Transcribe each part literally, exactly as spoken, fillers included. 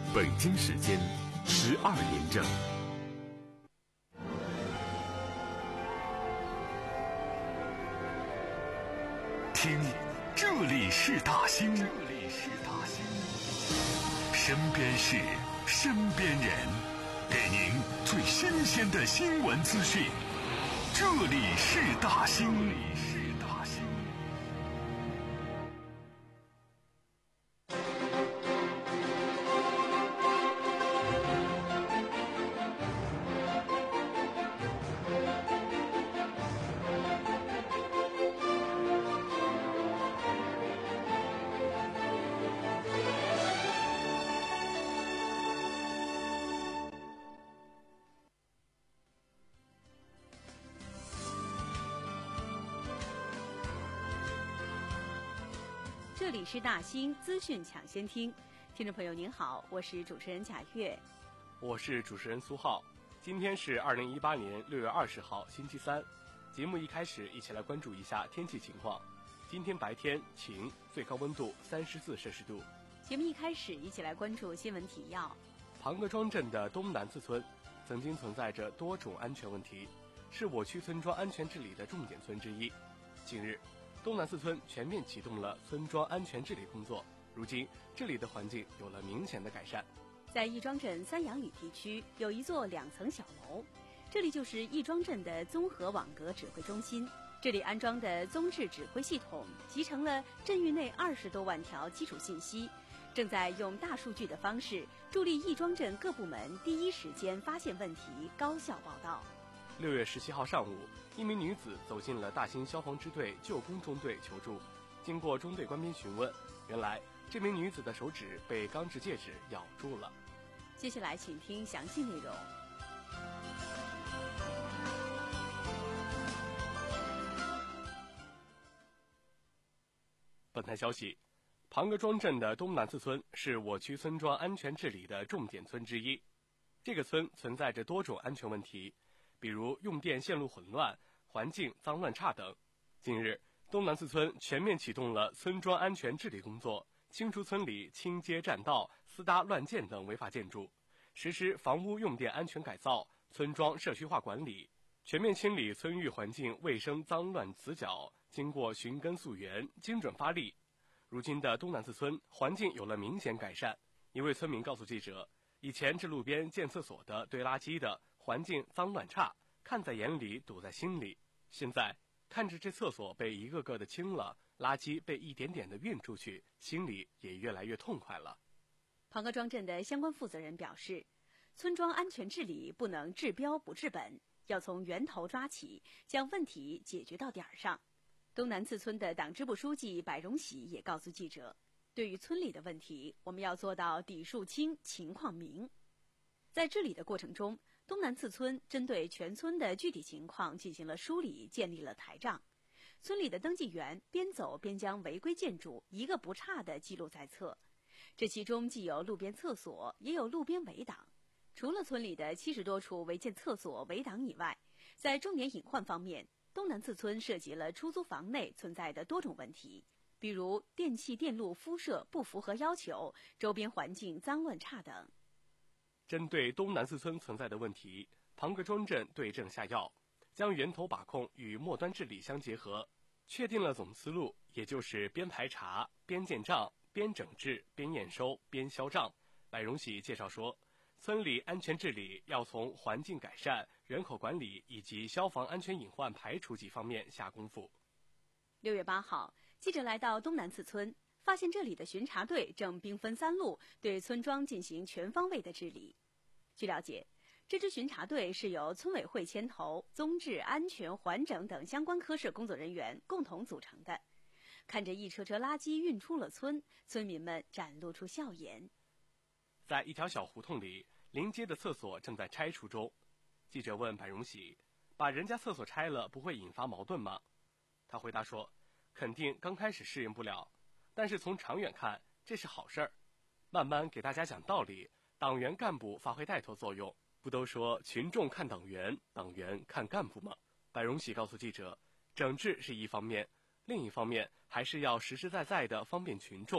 北京时间十二点整。听，这里是大兴，这里是大兴，身边事，身边人，给您最新鲜的新闻资讯。这里是大兴，这里是大兴。 这里是大兴资讯抢先听，听众朋友您好，我是主持人贾月， 我是主持人苏浩。今天是二零一八年六月二十号，星期三。节目一开始，一起来关注一下天气情况。今天白天晴，最高温度三十四摄氏度。 节目一开始，一起来关注新闻提要。 庞各庄镇的东南四村曾经存在着多种安全问题，是我区村庄安全治理的重点村之一。近日，东南四村全面启动了村庄安全治理工作，如今这里的环境有了明显的改善。 在亦庄镇三阳里地区有一座两层小楼，这里就是亦庄镇的综合网格指挥中心。这里安装的综治指挥系统集成了镇域内二十多万条基础信息，正在用大数据的方式助力亦庄镇各部门第一时间发现问题，高效报道。 六月十七号上午，一名女子走进了大兴消防支队救工中队求助。经过中队官兵询问，原来这名女子的手指被钢制戒指咬住了。 接下来请听详细内容。 本台消息，庞各庄镇的东南四村是我区村庄安全治理的重点村之一。这个村存在着多种安全问题，比如用电线路混乱、环境脏乱差等。近日，东南四村全面启动了村庄安全治理工作，清除村里倾街占道、私搭乱建等违法建筑，实施房屋用电安全改造、村庄社区化管理，全面清理村域环境卫生脏乱死角。经过寻根溯源，精准发力，如今的东南四村环境有了明显改善。一位村民告诉记者，以前这路边建厕所的、堆垃圾的，环境脏乱差，看在眼里堵在心里。现在看着这厕所被一个个的清了，垃圾被一点点的运出去，心里也越来越痛快了。 庞各庄镇的相关负责人表示，村庄安全治理不能治标不治本，要从源头抓起，将问题解决到点儿上。东南四村的党支部书记柏荣喜也告诉记者，对于村里的问题，我们要做到底数清、情况明。在治理的过程中，东南四村针对全村的具体情况进行了梳理，建立了台账。村里的登记员边走边将违规建筑一个不差地记录在册，这其中既有路边厕所，也有路边围挡。除了村里的七十多处违建厕所、围挡以外，在重点隐患方面，东南四村涉及了出租房内存在的多种问题，比如电气电路敷设不符合要求，周边环境脏乱差等。 针对东南四村存在的问题，庞各庄镇对症下药，将源头把控与末端治理相结合，确定了总思路，也就是边排查、边建账、边整治、边验收、边销账。柏荣喜介绍说，村里安全治理要从环境改善、人口管理以及消防安全隐患排除几方面下功夫。 六月八号，记者来到东南四村，发现这里的巡查队正兵分三路对村庄进行全方位的治理。据了解，这支巡查队是由村委会牵头，综治、安全、环整等相关科室工作人员共同组成的。看着一车车垃圾运出了村，村民们展露出笑颜。 在一条小胡同里，临街的厕所正在拆除中。记者问柏荣喜，把人家厕所拆了不会引发矛盾吗？他回答说，肯定刚开始适应不了，但是从长远看，这是好事儿。慢慢给大家讲道理，党员干部发挥带头作用，不都说群众看党员，党员看干部吗？柏荣喜告诉记者，整治是一方面，另一方面还是要实实在在的方便群众。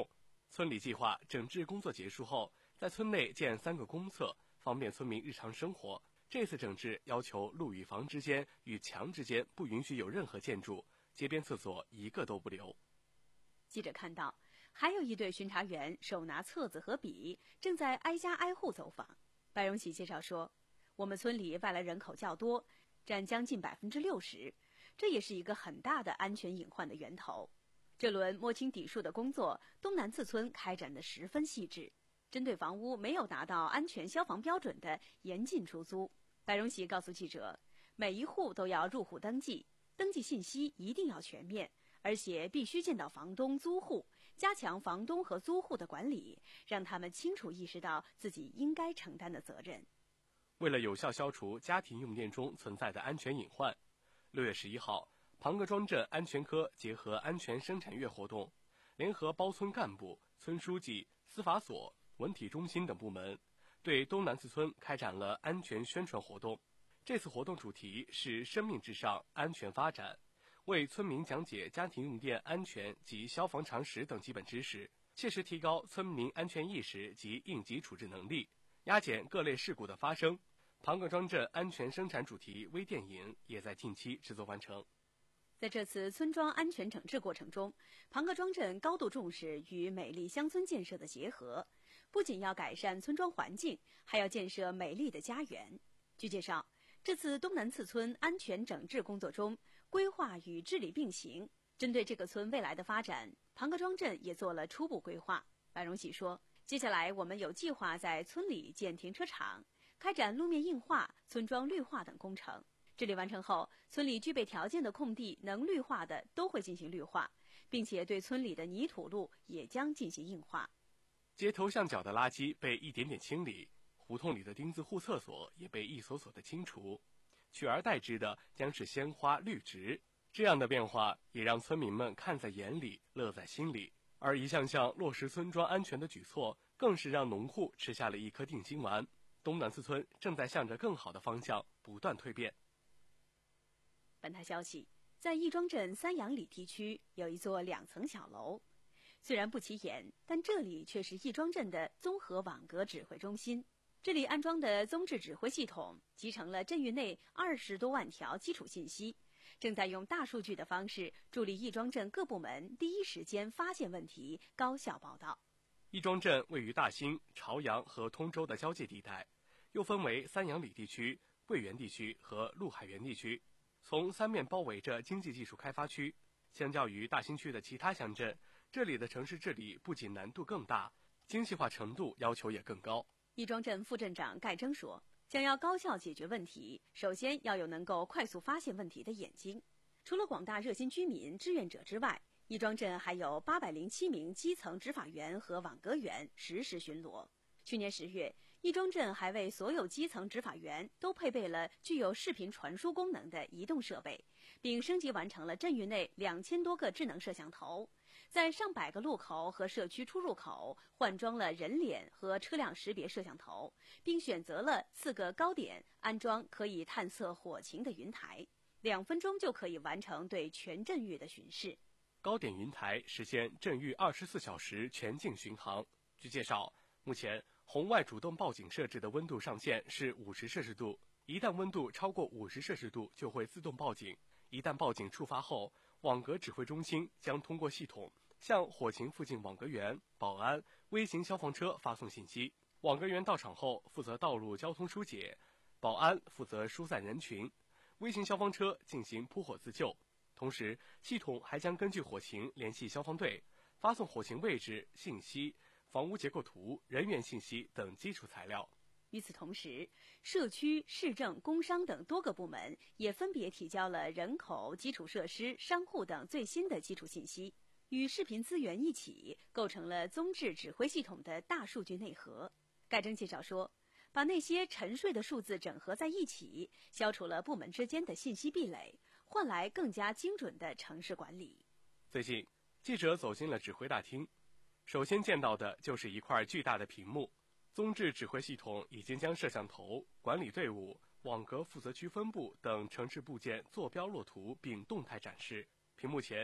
村里计划整治工作结束后，在村内建三个公厕，方便村民日常生活。这次整治要求路与房之间与墙之间不允许有任何建筑，街边厕所一个都不留。 记者看到，还有一队巡查员手拿册子和笔，正在挨家挨户走访。白荣喜介绍说，我们村里外来人口较多，占将近百分之六十，这也是一个很大的安全隐患的源头。这轮摸清底数的工作，东南次村开展得十分细致，针对房屋没有达到安全消防标准的严禁出租。白荣喜告诉记者，每一户都要入户登记，登记信息一定要全面，而且必须见到房东、租户，加强房东和租户的管理，让他们清楚意识到自己应该承担的责任。 为了有效消除家庭用电中存在的安全隐患，六月十一号，庞各庄镇安全科结合安全生产月活动，联合包村干部、村书记、司法所、文体中心等部门，对东南次村开展了安全宣传活动。这次活动主题是生命至上，安全发展，为村民讲解家庭用电安全及消防常识等基本知识，切实提高村民安全意识及应急处置能力，压减各类事故的发生。庞各庄镇安全生产主题微电影也在近期制作完成。 在这次村庄安全整治过程中，庞各庄镇高度重视与美丽乡村建设的结合，不仅要改善村庄环境，还要建设美丽的家园。据介绍，这次东南次村安全整治工作中，规划与治理并行，针对这个村未来的发展，庞各庄镇也做了初步规划。白荣喜说，接下来我们有计划在村里建停车场，开展路面硬化、村庄绿化等工程。治理完成后，村里具备条件的空地能绿化的都会进行绿化，并且对村里的泥土路也将进行硬化。 街头巷角的垃圾被一点点清理，胡同里的钉子户厕所也被一所所的清除，取而代之的将是鲜花绿植。这样的变化也让村民们看在眼里，乐在心里。而一项项落实村庄安全的举措，更是让农户吃下了一颗定心丸。东南次村正在向着更好的方向不断蜕变。 本台消息，在亦庄镇三阳里地区有一座两层小楼，虽然不起眼，但这里却是亦庄镇的综合网格指挥中心。这里安装的综治指挥系统集成了镇域内二十多万条基础信息，正在用大数据的方式助力亦庄镇各部门第一时间发现问题，高效报道。 亦庄镇位于大兴、朝阳和通州的交界地带，又分为三阳里地区、桂园地区和陆海园地区，从三面包围着经济技术开发区。相较于大兴区的其他乡镇，这里的城市治理不仅难度更大，精细化程度要求也更高。 亦庄镇副镇长盖征说，想要高效解决问题，首先要有能够快速发现问题的眼睛。除了广大热心居民、志愿者之外，亦庄镇还有八百零七名基层执法员和网格员实时巡逻。去年十月，亦庄镇还为所有基层执法员都配备了具有视频传输功能的移动设备，并升级完成了镇域内两千多个智能摄像头，在上百个路口和社区出入口换装了人脸和车辆识别摄像头，并选择了四个高点安装可以探测火情的云台，两分钟就可以完成对全镇域的巡视。 高点云台实现镇域二十四小时全境巡航。据介绍，目前红外主动报警设置的温度上限是五十摄氏度，一旦温度超过五十摄氏度就会自动报警。一旦报警触发后，网格指挥中心将通过系统向火情附近网格员、保安、微型消防车发送信息。网格员到场后负责道路交通疏解，保安负责疏散人群，微型消防车进行扑火自救。同时，系统还将根据火情联系消防队，发送火情位置、信息、房屋结构图、人员信息等基础材料。 与此同时，社区、市政、工商等多个部门也分别提交了人口、基础设施、商户等最新的基础信息，与视频资源一起构成了综治指挥系统的大数据内核。盖征介绍说，把那些沉睡的数字整合在一起，消除了部门之间的信息壁垒，换来更加精准的城市管理。 最近，记者走进了指挥大厅，首先见到的就是一块巨大的屏幕。综治指挥系统已经将摄像头、管理队伍、网格负责区分布等城市部件坐标落图并动态展示。屏幕前，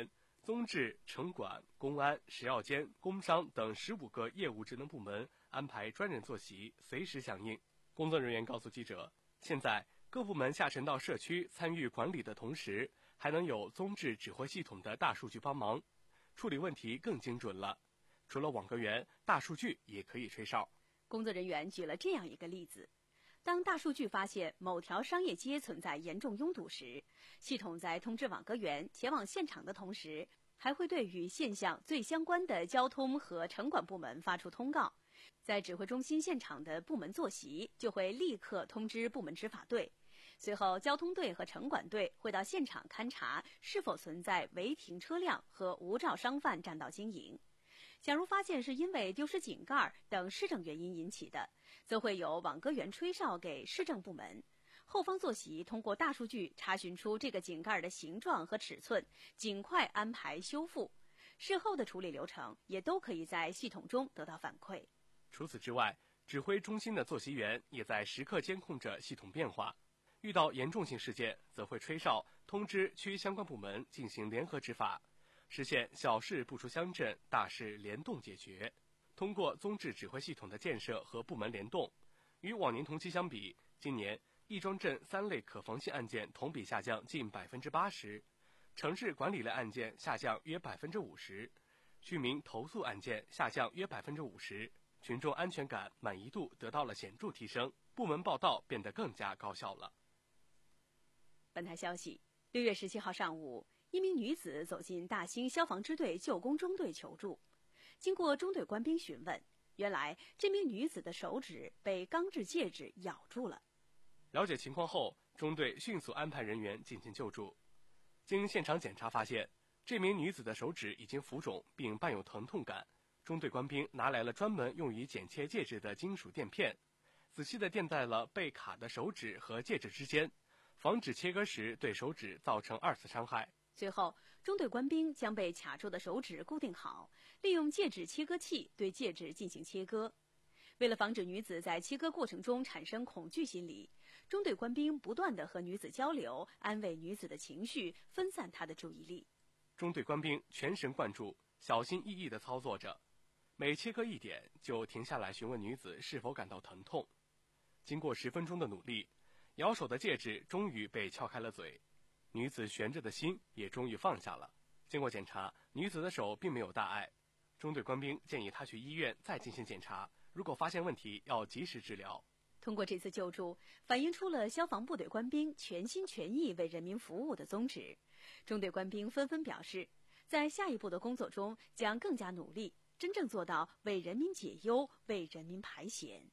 综治、城管、公安、食药监、工商等十五个业务职能部门安排专人坐席，随时响应。工作人员告诉记者，现在各部门下沉到社区参与管理的同时，还能有综治指挥系统的大数据帮忙，处理问题更精准了。除了网格员，大数据也可以吹哨。 工作人员举了这样一个例子：当大数据发现某条商业街存在严重拥堵时，系统在通知网格员前往现场的同时，还会对与现象最相关的交通和城管部门发出通告。在指挥中心现场的部门坐席就会立刻通知部门执法队，随后交通队和城管队会到现场勘查是否存在违停车辆和无照商贩占道经营。假如发现是因为丢失井盖等市政原因引起的，则会有网格员吹哨给市政部门，后方坐席通过大数据查询出这个井盖的形状和尺寸，尽快安排修复。事后的处理流程也都可以在系统中得到反馈。 除此之外，指挥中心的坐席员也在时刻监控着系统变化，遇到严重性事件则会吹哨通知区相关部门进行联合执法，实现小事不出乡镇，大事联动解决。通过综治指挥系统的建设和部门联动，与往年同期相比，今年亦庄镇三类可防性案件同比下降近百分之八十，城市管理类案件下降约百分之五十，居民投诉案件下降约百分之五十，群众安全感满意度得到了显著提升，部门报到变得更加高效了。 本台消息，六月十七号上午，一名女子走进大兴消防支队救工中队求助。经过中队官兵询问，原来这名女子的手指被钢制戒指咬住了。 了解情况后，中队迅速安排人员进行救助。经现场检查发现，这名女子的手指已经浮肿并伴有疼痛感。中队官兵拿来了专门用于剪切戒指的金属垫片，仔细地垫在了被卡的手指和戒指之间，防止切割时对手指造成二次伤害。 随后，中队官兵将被卡住的手指固定好，利用戒指切割器对戒指进行切割。为了防止女子在切割过程中产生恐惧心理，中队官兵不断地和女子交流，安慰女子的情绪，分散她的注意力。 中队官兵全神贯注，小心翼翼地操作着，每切割一点就停下来询问女子是否感到疼痛。经过十分钟的努力，咬手的戒指终于被撬开了嘴，女子悬着的心也终于放下了。经过检查，女子的手并没有大碍。中队官兵建议她去医院再进行检查，如果发现问题，要及时治疗。 通过这次救助，反映出了消防部队官兵全心全意为人民服务的宗旨。中队官兵纷纷表示，在下一步的工作中将更加努力，真正做到为人民解忧，为人民排险。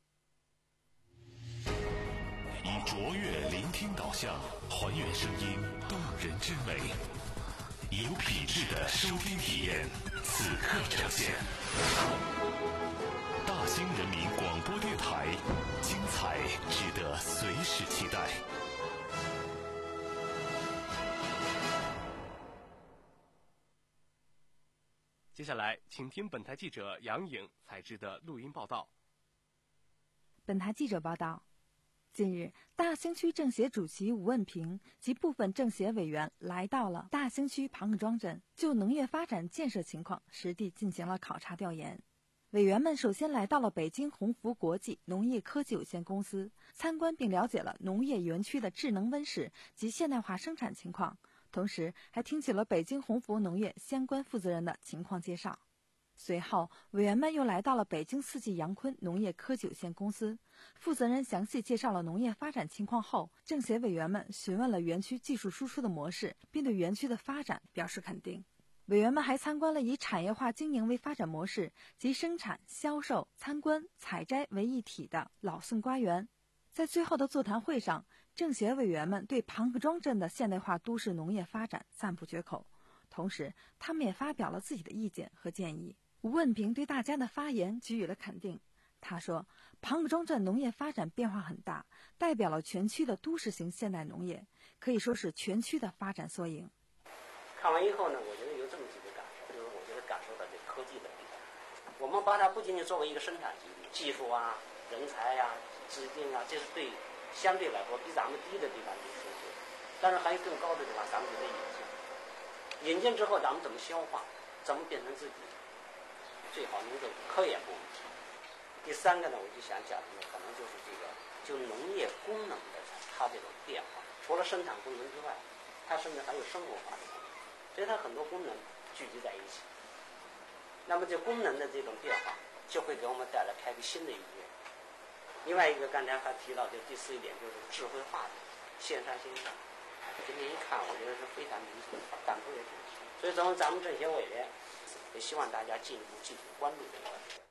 以卓越聆听导向，还原声音动人之美，有品质的收听体验，此刻呈现。大兴人民广播电台，精彩值得随时期待。 接下来，请听本台记者杨颖采制的录音报道。 本台记者报道，近日，大兴区政协主席吴问平及部分政协委员来到了大兴区庞各庄镇，就农业发展建设情况实地进行了考察调研。委员们首先来到了北京鸿福国际农业科技有限公司，参观并了解了农业园区的智能温室及现代化生产情况，同时还听取了北京鸿福农业相关负责人的情况介绍。随后，委员们又来到了北京四季阳坤农业科技有限公司，负责人详细介绍了农业发展情况后，政协委员们询问了园区技术输出的模式，并对园区的发展表示肯定。委员们还参观了以产业化经营为发展模式及生产、销售、参观、采摘为一体的老宋瓜园。在最后的座谈会上，政协委员们对庞各庄镇的现代化都市农业发展赞不绝口，同时他们也发表了自己的意见和建议。吴问平对大家的发言给予了肯定，他说，庞各庄镇农业发展变化很大，代表了全区的都市型现代农业，可以说是全区的发展缩影。 看完以后呢，我觉得有这么几个感受，就是我觉得感受到这科技的力量。我们把它不仅仅作为一个生产基地，技术啊、人才呀、啊、资金啊，这是对相对来说比咱们低的地方有输出，但是还有更高的地方，咱们觉得引进。 引进之后咱们怎么消化，怎么变成自己，最好能够科研部门。第三个呢，我就想讲的呢，可能就是这个，就农业功能的它这种变化，除了生产功能之外，它甚至还有生活化的功能，所以它很多功能聚集在一起。那么这功能的这种变化，就会给我们带来开辟新的一页。另外一个，刚才还提到，就第四一点，就是智慧化的线上线下。今天一看，我觉得是非常明显，感触也挺深。所以从咱们政协委员，也希望大家进一步积极关注这个问题。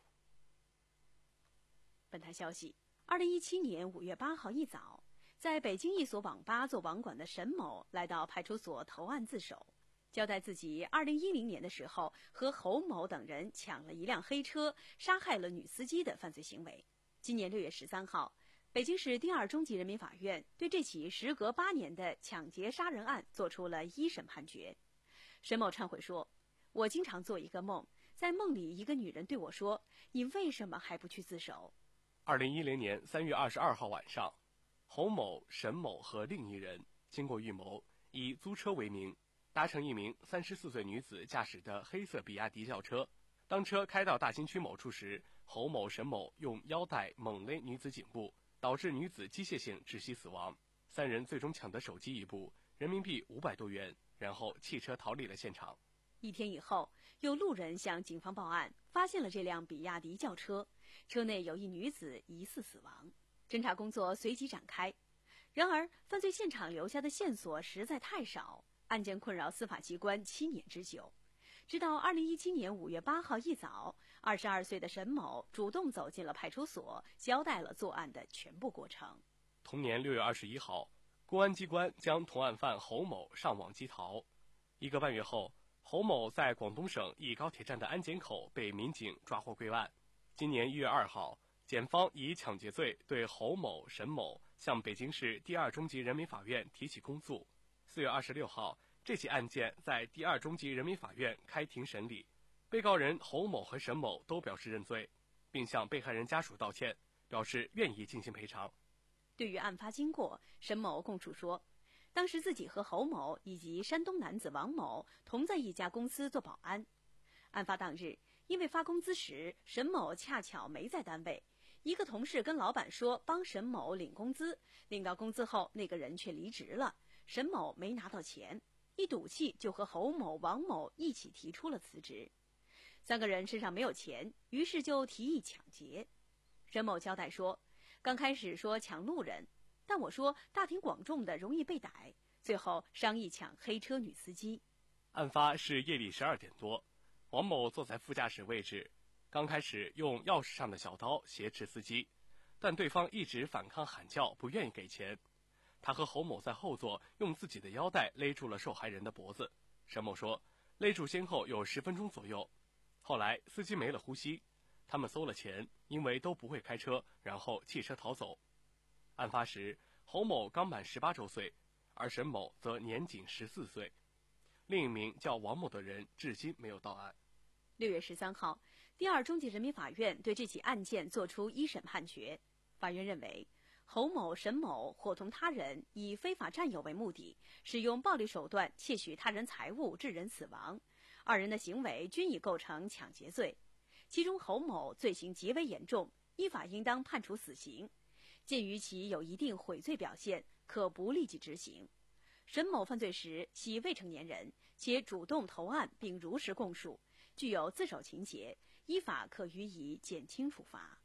本台消息，二零一七年五月八号一早，在北京一所网吧做网管的沈某来到派出所投案自首，交代自己二零一零年的时候和侯某等人抢了一辆黑车，杀害了女司机的犯罪行为。今年六月十三号，北京市第二中级人民法院对这起时隔八年的抢劫杀人案作出了一审判决。沈某忏悔说：“我经常做一个梦，在梦里一个女人对我说，你为什么还不去自首？” 二零一零年三月二十二号晚上，侯某、沈某和另一人经过预谋，以租车为名，搭乘一名三十四岁女子驾驶的黑色比亚迪轿车。当车开到大兴区某处时，侯某、沈某用腰带猛勒女子颈部，导致女子机械性窒息死亡。三人最终抢得手机一部，人民币五百多元，然后弃车逃离了现场。 一天以后，有路人向警方报案，发现了这辆比亚迪轿车，车内有一女子疑似死亡。侦查工作随即展开。然而，犯罪现场留下的线索实在太少，案件困扰司法机关七年之久。直到二零一七年五月八号一早，二十二岁的沈某主动走进了派出所，交代了作案的全部过程。 同年六月二十一号，公安机关将同案犯侯某上网击逃。一个半月后，侯某在广东省一高铁站的安检口被民警抓获归案。今年一月二号，检方以抢劫罪对侯某、沈某向北京市第二中级人民法院提起公诉。四月二十六号，这起案件在第二中级人民法院开庭审理，被告人侯某和沈某都表示认罪，并向被害人家属道歉，表示愿意进行赔偿。 对于案发经过，沈某供述说，当时自己和侯某以及山东男子王某同在一家公司做保安。案发当日，因为发工资时，沈某恰巧没在单位，一个同事跟老板说帮沈某领工资，领到工资后，那个人却离职了，沈某没拿到钱，一赌气就和侯某、王某一起提出了辞职。三个人身上没有钱，于是就提议抢劫。沈某交代说，刚开始说抢路人，但我说大庭广众的容易被逮，最后商议抢黑车女司机。 案发是夜里十二点多，王某坐在副驾驶位置，刚开始用钥匙上的小刀挟持司机，但对方一直反抗喊叫，不愿意给钱。他和侯某在后座用自己的腰带勒住了受害人的脖子。沈某说，勒住先后有十分钟左右，后来司机没了呼吸，他们搜了钱，因为都不会开车，然后弃车逃走。案发时，侯某刚满十八周岁，而沈某则年仅十四岁。另一名叫王某的人至今没有到案。 六月十三号，第二中级人民法院对这起案件作出一审判决。法院认为，侯某、沈某伙同他人以非法占有为目的，使用暴力手段窃取他人财物致人死亡，二人的行为均已构成抢劫罪。其中侯某罪行极为严重，依法应当判处死刑。鉴于其有一定悔罪表现，可不立即执行。沈某犯罪时系未成年人，且主动投案并如实供述，具有自首情节，依法可予以减轻处罚。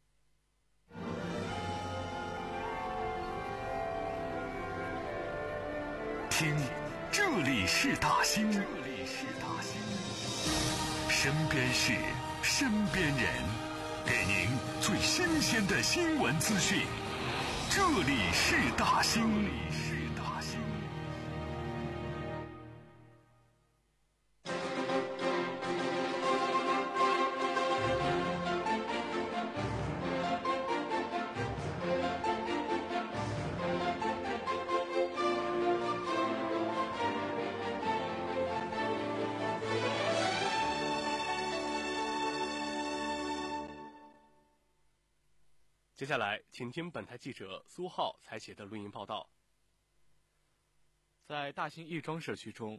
听，这里是大兴，这里是大兴，身边事，身边人，给您最新鲜的新闻资讯。这里是大兴，这里是大兴。 接下来，请听本台记者苏浩采写的录音报道。在大兴亦庄社区中，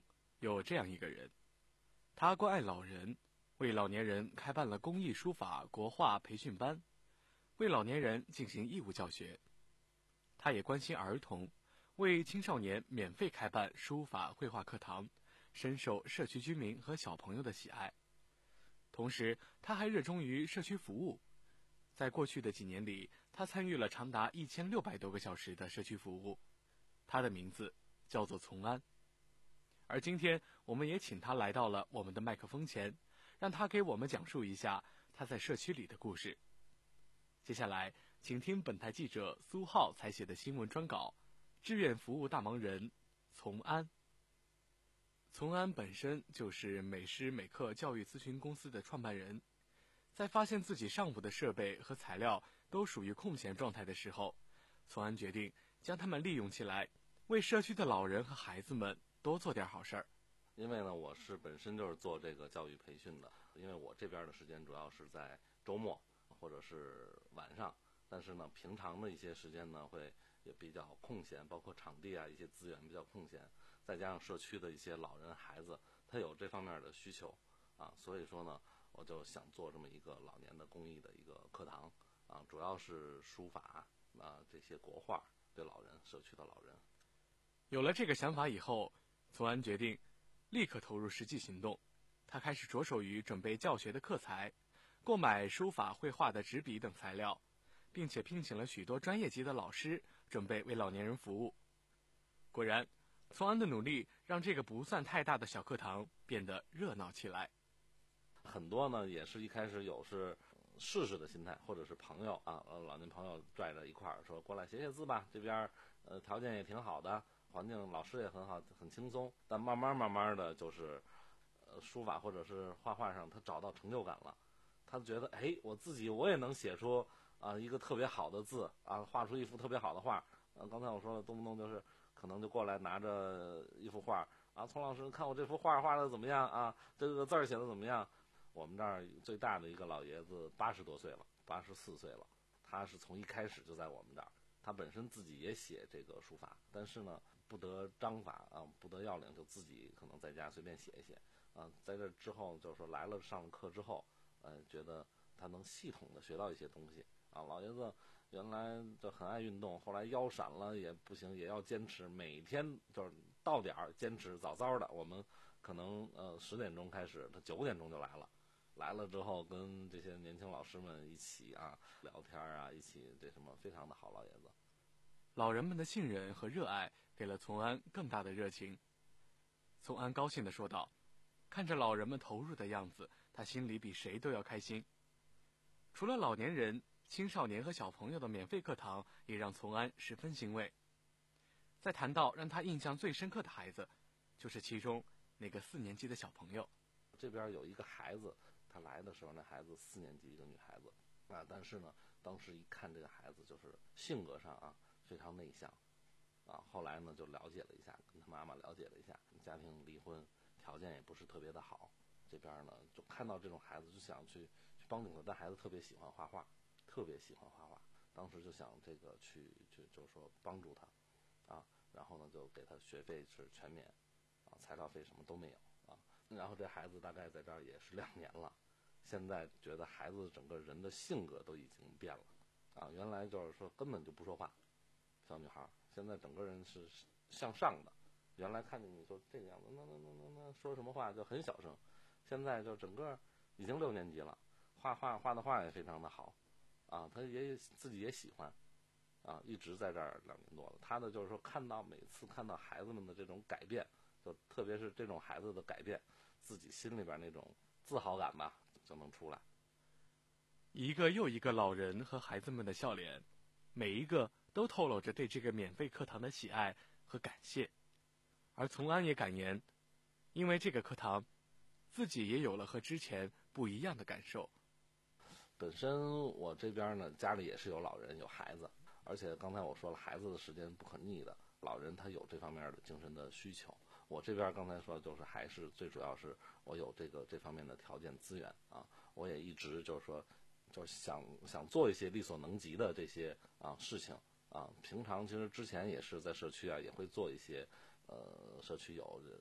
有这样一个人，他关爱老人，为老年人开办了公益书法国画培训班，为老年人进行义务教学。他也关心儿童，为青少年免费开办书法绘画课堂，深受社区居民和小朋友的喜爱。同时，他还热衷于社区服务。在过去的几年里，他参与了长达一千六百多个小时的社区服务。他的名字叫做从安。而今天，我们也请他来到了我们的麦克风前，让他给我们讲述一下他在社区里的故事。接下来，请听本台记者苏浩采写的新闻专稿《志愿服务大忙人从安》。从安本身就是美诗美课教育咨询公司的创办人，在发现自己上午的设备和材料都属于空闲状态的时候，从安决定将它们利用起来，为社区的老人和孩子们多做点好事儿。 因为呢，我是本身就是做这个教育培训的，因为我这边的时间主要是在周末或者是晚上，但是呢，平常的一些时间呢，会也比较空闲，包括场地啊，一些资源比较空闲，再加上社区的一些老人孩子，他有这方面的需求啊，所以说呢，我就想做这么一个老年的公益的一个课堂啊，主要是书法啊这些国画对老人社区的老人。 有了这个想法以后，从安决定立刻投入实际行动。他开始着手于准备教学的课材，购买书法绘画的纸笔等材料，并且聘请了许多专业级的老师，准备为老年人服务。果然，从安的努力让这个不算太大的小课堂变得热闹起来。 很多呢也是一开始有是试试的心态，或者是朋友啊，呃，老年朋友拽着一块儿说过来写写字吧，这边呃条件也挺好的，环境老师也很好，很轻松。但慢慢慢慢的就是呃书法或者是画画上他找到成就感了，他觉得哎，我自己我也能写出啊、呃、一个特别好的字啊，画出一幅特别好的画。呃刚才我说了，动不动就是可能就过来拿着一幅画啊，丛老师看我这幅画画的怎么样啊，这个字儿写的怎么样。我们这儿最大的一个老爷子八十多岁了，八十四岁了，他是从一开始就在我们这儿，他本身自己也写这个书法，但是呢不得章法啊，不得要领，就自己可能在家随便写一写啊。在这之后就是说来了上了课之后，呃，觉得他能系统的学到一些东西啊。老爷子原来就很爱运动，后来腰闪了也不行，也要坚持，每天就是到点儿坚持，早早的我们可能呃十点钟开始，他九点钟就来了。来了之后跟这些年轻老师们一起啊聊天啊，一起这什么，非常的好。老爷子老人们的信任和热爱给了从安更大的热情。从安高兴地说道，看着老人们投入的样子，他心里比谁都要开心。除了老年人，青少年和小朋友的免费课堂也让从安十分欣慰。在谈到让他印象最深刻的孩子，就是其中那个四年级的小朋友。 这边有一个孩子，他来的时候那孩子四年级，一个女孩子啊，但是呢当时一看这个孩子就是性格上啊非常内向啊，后来呢就了解了一下，跟他妈妈了解了一下，家庭离婚，条件也不是特别的好，这边呢就看到这种孩子就想去去帮助他，但孩子特别喜欢画画，特别喜欢画画，当时就想这个去去就是说帮助他啊，然后呢就给他学费是全免啊，材料费什么都没有啊。然后这孩子大概在这儿也是两年了，现在觉得孩子整个人的性格都已经变了啊，原来就是说根本就不说话，小女孩现在整个人是向上的，原来看见你说这个样子，那那那那那说什么话就很小声，现在就整个已经六年级了，画画画的画也非常的好啊，他也自己也喜欢啊，一直在这儿两年多了。他的就是说看到每次看到孩子们的这种改变，就特别是这种孩子的改变，自己心里边那种自豪感吧就能出来。 一个又一个老人和孩子们的笑脸，每一个都透露着对这个免费课堂的喜爱和感谢。而从安也感言，因为这个课堂，自己也有了和之前不一样的感受。 本身我这边呢家里也是有老人有孩子，而且刚才我说了，孩子的时间不可逆的，老人他有这方面的精神的需求。我这边刚才说就是还是最主要是我有这个这方面的条件资源啊，我也一直就是说就是想想做一些力所能及的这些啊事情啊。平常其实之前也是在社区啊也会做一些呃社区有一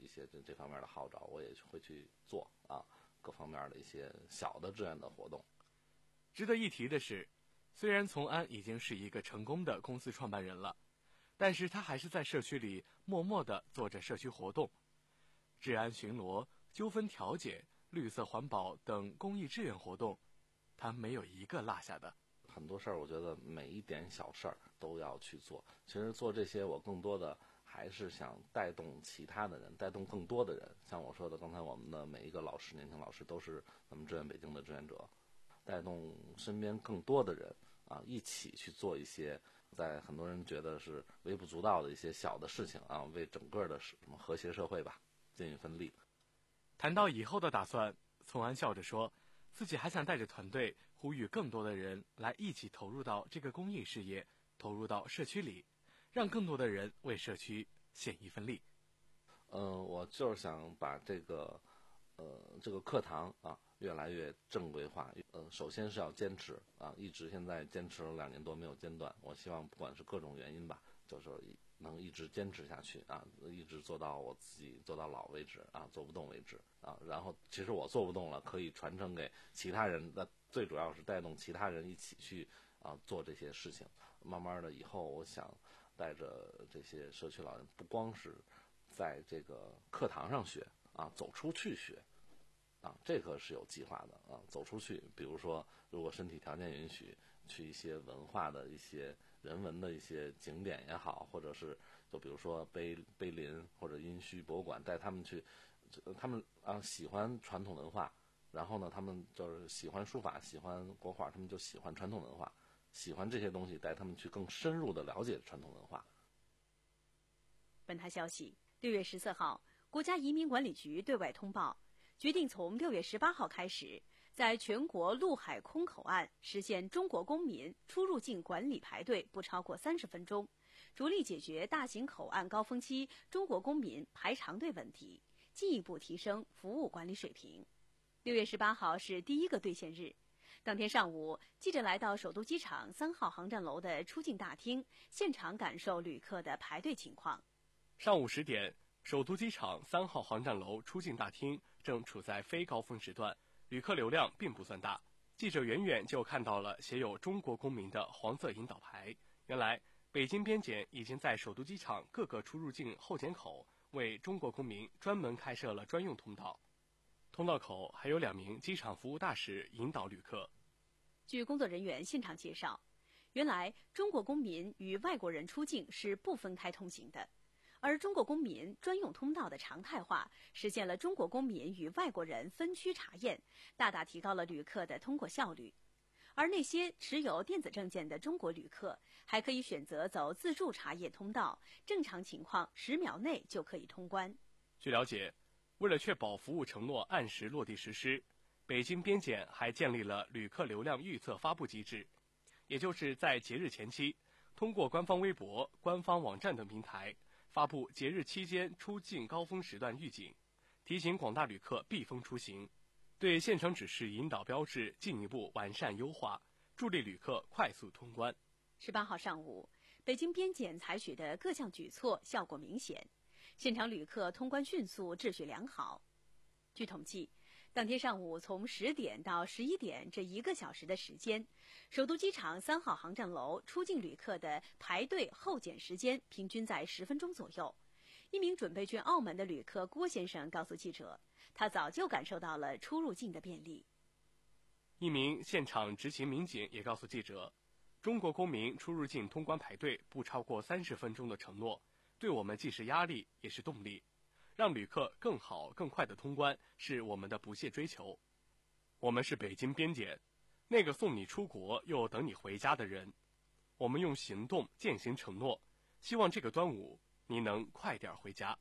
些这这方面的号召，我也会去做啊，各方面的一些小的志愿的活动。 值得一提的是，虽然从安已经是一个成功的公司创办人了，但是他还是在社区里默默地做着社区活动，治安巡逻、纠纷调解、绿色环保等公益志愿活动，他没有一个落下的。 很多事儿，我觉得每一点小事儿都要去做。其实做这些，我更多的还是想带动其他的人，带动更多的人。像我说的，刚才我们的每一个老师，年轻老师都是咱们志愿北京的志愿者，带动身边更多的人啊，一起去做一些在很多人觉得是微不足道的一些小的事情啊，为整个的什么和谐社会吧尽一份力。 谈到以后的打算，从安笑着说，自己还想带着团队呼吁更多的人来一起投入到这个公益事业，投入到社区里，让更多的人为社区献一份力。 嗯，我就是想把这个呃这个课堂啊越来越正规化。呃，首先是要坚持啊，一直现在坚持了两年多没有间断。我希望不管是各种原因吧，就是能一直坚持下去啊，一直做到我自己做到老为止啊，做不动为止啊。然后其实我做不动了，可以传承给其他人。那最主要是带动其他人一起去啊做这些事情。慢慢的以后，我想带着这些社区老人，不光是在这个课堂上学啊，走出去学啊，这个是有计划的啊，走出去。比如说，如果身体条件允许，去一些文化的一些人文的一些景点也好，或者是就比如说碑碑林或者殷墟博物馆，带他们去，他们啊喜欢传统文化，然后呢，他们就是喜欢书法，喜欢国画，他们就喜欢传统文化，喜欢这些东西，带他们去更深入的了解传统文化。 本台消息，六月十四号，国家移民管理局对外通报，决定从六月十八号开始，在全国陆海空口岸实现中国公民出入境管理排队不超过三十分钟，着力解决大型口岸高峰期中国公民排长队问题，进一步提升服务管理水平。六月十八号是第一个兑现日，当天上午，记者来到首都机场三号航站楼的出境大厅，现场感受旅客的排队情况。 上午十点，首都机场三号航站楼出境大厅正处在非高峰时段，旅客流量并不算大。记者远远就看到了写有中国公民的黄色引导牌。原来，北京边检已经在首都机场各个出入境候检口为中国公民专门开设了专用通道，通道口还有两名机场服务大使引导旅客。 据工作人员现场介绍，原来中国公民与外国人出境是不分开通行的，而中国公民专用通道的常态化，实现了中国公民与外国人分区查验，大大提高了旅客的通过效率。而那些持有电子证件的中国旅客，还可以选择走自助查验通道，正常情况十秒内就可以通关。 据了解，为了确保服务承诺按时落地实施，北京边检还建立了旅客流量预测发布机制，也就是在节日前期，通过官方微博、官方网站等平台发布节日期间出境高峰时段预警，提醒广大旅客避风出行，对现场指示引导标志进一步完善优化，助力旅客快速通关。 十八号上午，北京边检采取的各项举措效果明显，现场旅客通关迅速，秩序良好。据统计，当天上午从十点到十一点这一个小时的时间，首都机场三号航站楼出境旅客的排队候检时间平均在十分钟左右。一名准备去澳门的旅客郭先生告诉记者，他早就感受到了出入境的便利。 一名现场执勤民警也告诉记者，中国公民出入境通关排队不超过三十分钟的承诺，对我们既是压力也是动力。让旅客更好更快的通关是我们的不懈追求。我们是北京边检，那个送你出国又等你回家的人。我们用行动践行承诺，希望这个端午你能快点回家。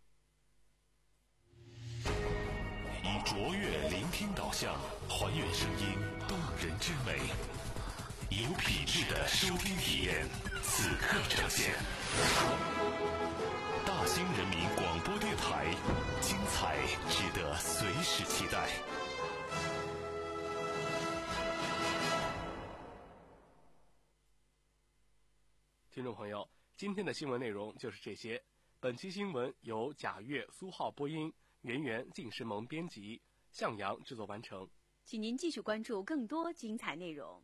以卓越聆听导向，还原声音动人之美，有品质的收听体验，此刻呈现。大兴人民广播电台，精彩值得随时期待。 听众朋友，今天的新闻内容就是这些。本本期新闻由贾月、苏浩播音，圆圆、晋时萌编辑，向阳制作完成。 请您继续关注更多精彩内容。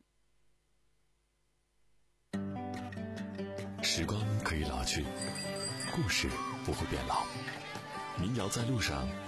时光可以老去，故事不会变老。民谣在路上。